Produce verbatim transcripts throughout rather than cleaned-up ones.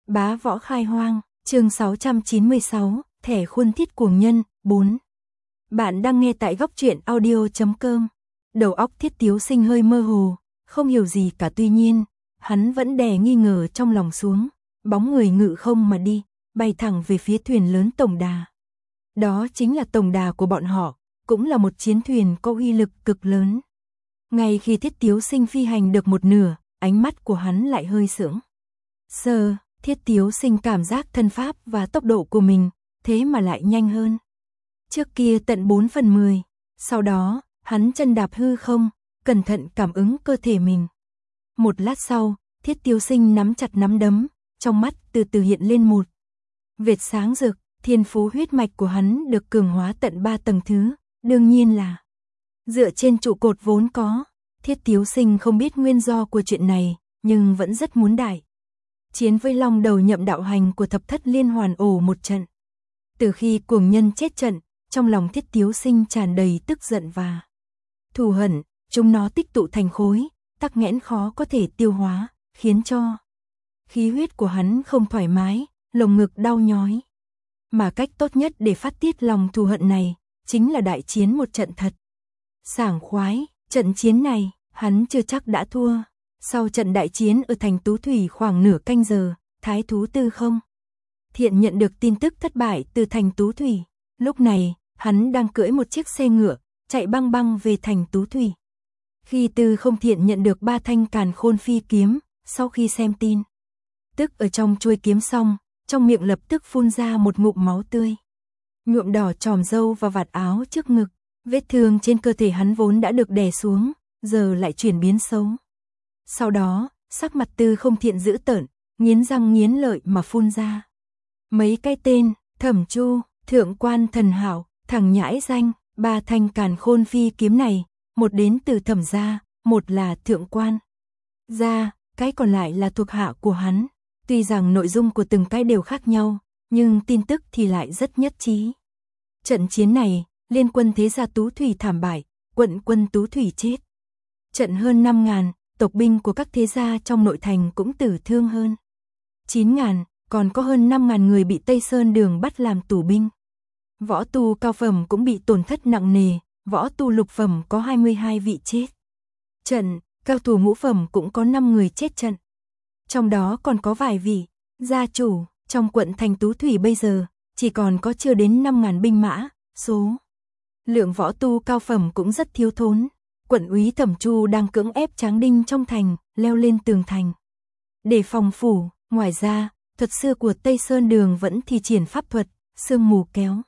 Bá võ khai hoang, chương sáu trăm chín mươi sáu, thẻ khuôn thiết cuồng nhân, bốn. Bạn đang nghe tại góc truyện audio chấm com. Đầu óc Thiết Tiếu Sinh hơi mơ hồ, không hiểu gì cả, tuy nhiên, hắn vẫn đè nghi ngờ trong lòng xuống, bóng người ngự không mà đi, bay thẳng về phía thuyền lớn tổng đà. Đó chính là tổng đà của bọn họ, cũng là một chiến thuyền có uy lực cực lớn. Ngay khi Thiết Tiếu Sinh phi hành được một nửa, ánh mắt của hắn lại hơi sững sờ. Thiết Tiếu Sinh cảm giác thân pháp và tốc độ của mình, thế mà lại nhanh hơn. Trước kia tận bốn phần mười, sau đó, hắn chân đạp hư không, cẩn thận cảm ứng cơ thể mình. Một lát sau, Thiết Tiếu Sinh nắm chặt nắm đấm, trong mắt từ từ hiện lên một vệt sáng rực, thiên phú huyết mạch của hắn được cường hóa tận ba tầng thứ, đương nhiên là dựa trên trụ cột vốn có. Thiết Tiếu Sinh không biết nguyên do của chuyện này, nhưng vẫn rất muốn đại chiến với Long Đầu Nhậm đạo hành của thập thất liên hoàn ổ một trận. Từ khi cuồng nhân chết trận, trong lòng Thiết Tiếu Sinh tràn đầy tức giận và thù hận, chúng nó tích tụ thành khối, tắc nghẽn khó có thể tiêu hóa, khiến cho khí huyết của hắn không thoải mái, lồng ngực đau nhói. Mà cách tốt nhất để phát tiết lòng thù hận này, chính là đại chiến một trận thật sảng khoái. Trận chiến này, hắn chưa chắc đã thua. Sau trận đại chiến ở thành Tú Thủy khoảng nửa canh giờ, Thái thú Tư Không Thiện nhận được tin tức thất bại từ thành Tú Thủy. Lúc này, hắn đang cưỡi một chiếc xe ngựa, chạy băng băng về thành Tú Thủy. Khi Tư Không Thiện nhận được ba thanh càn khôn phi kiếm, sau khi xem tin tức ở trong chuôi kiếm xong, trong miệng lập tức phun ra một ngụm máu tươi, nhuộm đỏ tròm râu và vạt áo trước ngực. Vết thương trên cơ thể hắn vốn đã được đè xuống, giờ lại chuyển biến xấu. Sau đó, sắc mặt Tư Không Thiện dữ tợn, nghiến răng nghiến lợi mà phun ra mấy cái tên: Thẩm Chu, Thượng Quan Thần Hảo, thằng nhãi danh. Ba thanh càn khôn phi kiếm này, một đến từ Thẩm gia, một là Thượng Quan gia, cái còn lại là thuộc hạ của hắn. Tuy rằng nội dung của từng cái đều khác nhau, nhưng tin tức thì lại rất nhất trí. Trận chiến này, liên quân thế gia Tú Thủy thảm bại, quận quân Tú Thủy chết trận hơn năm ngàn, tộc binh của các thế gia trong nội thành cũng tử thương hơn chín ngàn, còn có hơn năm ngàn người bị Tây Sơn Đường bắt làm tù binh. Võ tu cao phẩm cũng bị tổn thất nặng nề, võ tu lục phẩm có hai mươi hai vị chết trận, cao thủ ngũ phẩm cũng có năm người chết trận. Trong đó còn có vài vị gia chủ. Trong quận thành Tú Thủy bây giờ, chỉ còn có chưa đến năm ngàn binh mã, số lượng võ tu cao phẩm cũng rất thiếu thốn. Quận úy Thẩm Chu đang cưỡng ép Tráng Đinh trong thành, leo lên tường thành để phòng phủ. Ngoài ra, thuật sư của Tây Sơn Đường vẫn thi triển pháp thuật, sương mù kéo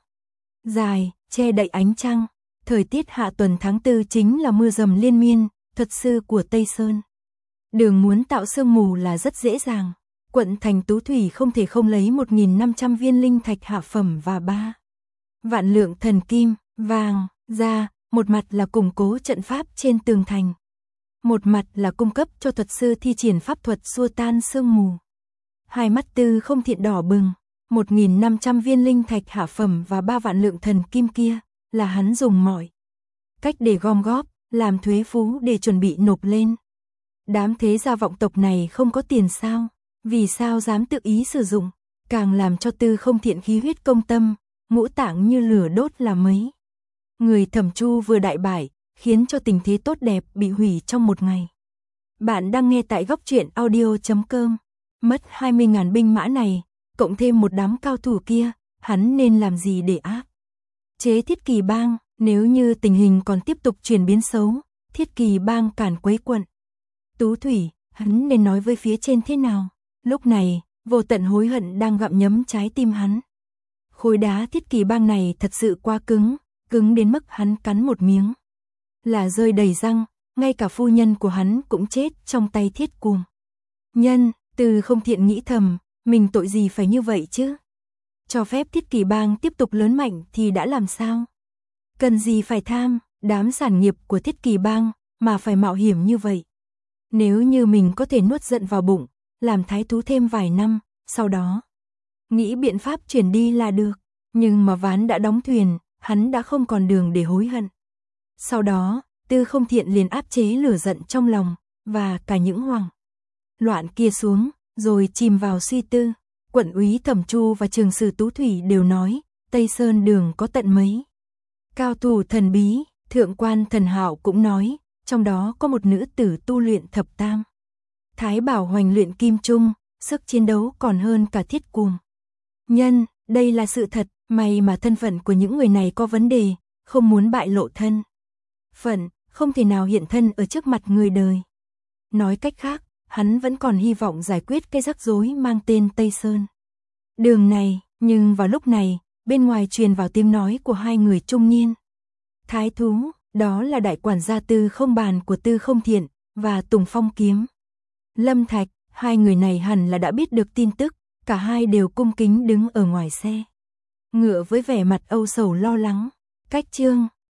dài, che đậy ánh trăng. Thời tiết hạ tuần tháng tư chính là mưa dầm liên miên, thuật sư của Tây Sơn Đường muốn tạo sương mù là rất dễ dàng. Quận thành Tú Thủy không thể không lấy một nghìn năm trăm viên linh thạch hạ phẩm và ba vạn lượng thần kim, vàng ra, một mặt là củng cố trận pháp trên tường thành, một mặt là cung cấp cho thuật sư thi triển pháp thuật xua tan sương mù. Hai mắt Tư Không Thiện đỏ bừng, một nghìn năm trăm viên linh thạch hạ phẩm và ba vạn lượng thần kim kia, là hắn dùng mọi cách để gom góp, làm thuế phú để chuẩn bị nộp lên. Đám thế gia vọng tộc này không có tiền sao? Vì sao dám tự ý sử dụng? Càng làm cho Tư Không Thiện khí huyết công tâm, ngũ tạng như lửa đốt là mấy người Thẩm Chu vừa đại bại, khiến cho tình thế tốt đẹp bị hủy trong một ngày. Bạn đang nghe tại góc truyện audio chấm com. Mất hai mươi ngàn binh mã này, cộng thêm một đám cao thủ kia, hắn nên làm gì để áp chế Thiết Kỳ Bang? Nếu như tình hình còn tiếp tục chuyển biến xấu, Thiết Kỳ Bang càn quấy quận Tú Thủy, hắn nên nói với phía trên thế nào? Lúc này, vô tận hối hận đang gặm nhấm trái tim hắn. Khối đá Thiết Kỳ Bang này thật sự quá cứng, cứng đến mức hắn cắn một miếng là rơi đầy răng, ngay cả phu nhân của hắn cũng chết trong tay Thiết Cuồng nhân. Tư Không Thiện nghĩ thầm, mình tội gì phải như vậy chứ? Cho phép Thiết Kỳ Bang tiếp tục lớn mạnh thì đã làm sao? Cần gì phải tham đám sản nghiệp của Thiết Kỳ Bang mà phải mạo hiểm như vậy? Nếu như mình có thể nuốt giận vào bụng, làm thái thú thêm vài năm, sau đó nghĩ biện pháp chuyển đi là được. Nhưng mà ván đã đóng thuyền, hắn đã không còn đường để hối hận. Sau đó, Tư Không Thiện liền áp chế lửa giận trong lòng, và cả những hoảng loạn kia xuống, rồi chìm vào suy tư. Quận úy Thẩm Chu và trường sử Tú Thủy đều nói, Tây Sơn đường có tận mấy cao thủ thần bí, thượng quan Thần Hạo cũng nói, trong đó có một nữ tử tu luyện thập tam. Thái Bảo Hoành luyện kim trung, sức chiến đấu còn hơn cả Thiết Cuồng Nhân, đây là sự thật, may mà thân phận của những người này có vấn đề, không muốn bại lộ thân phận, không thể nào hiện thân ở trước mặt người đời. Nói cách khác, hắn vẫn còn hy vọng giải quyết cái rắc rối mang tên Tây Sơn đường này, nhưng vào lúc này, bên ngoài truyền vào tiếng nói của hai người trung niên. Thái thú, đó là đại quản gia Tư Không Bàn của Tư Không Thiện, và Tùng Phong Kiếm Lâm Thạch, hai người này hẳn là đã biết được tin tức, cả hai đều cung kính đứng ở ngoài xe ngựa với vẻ mặt âu sầu lo lắng. Cách chương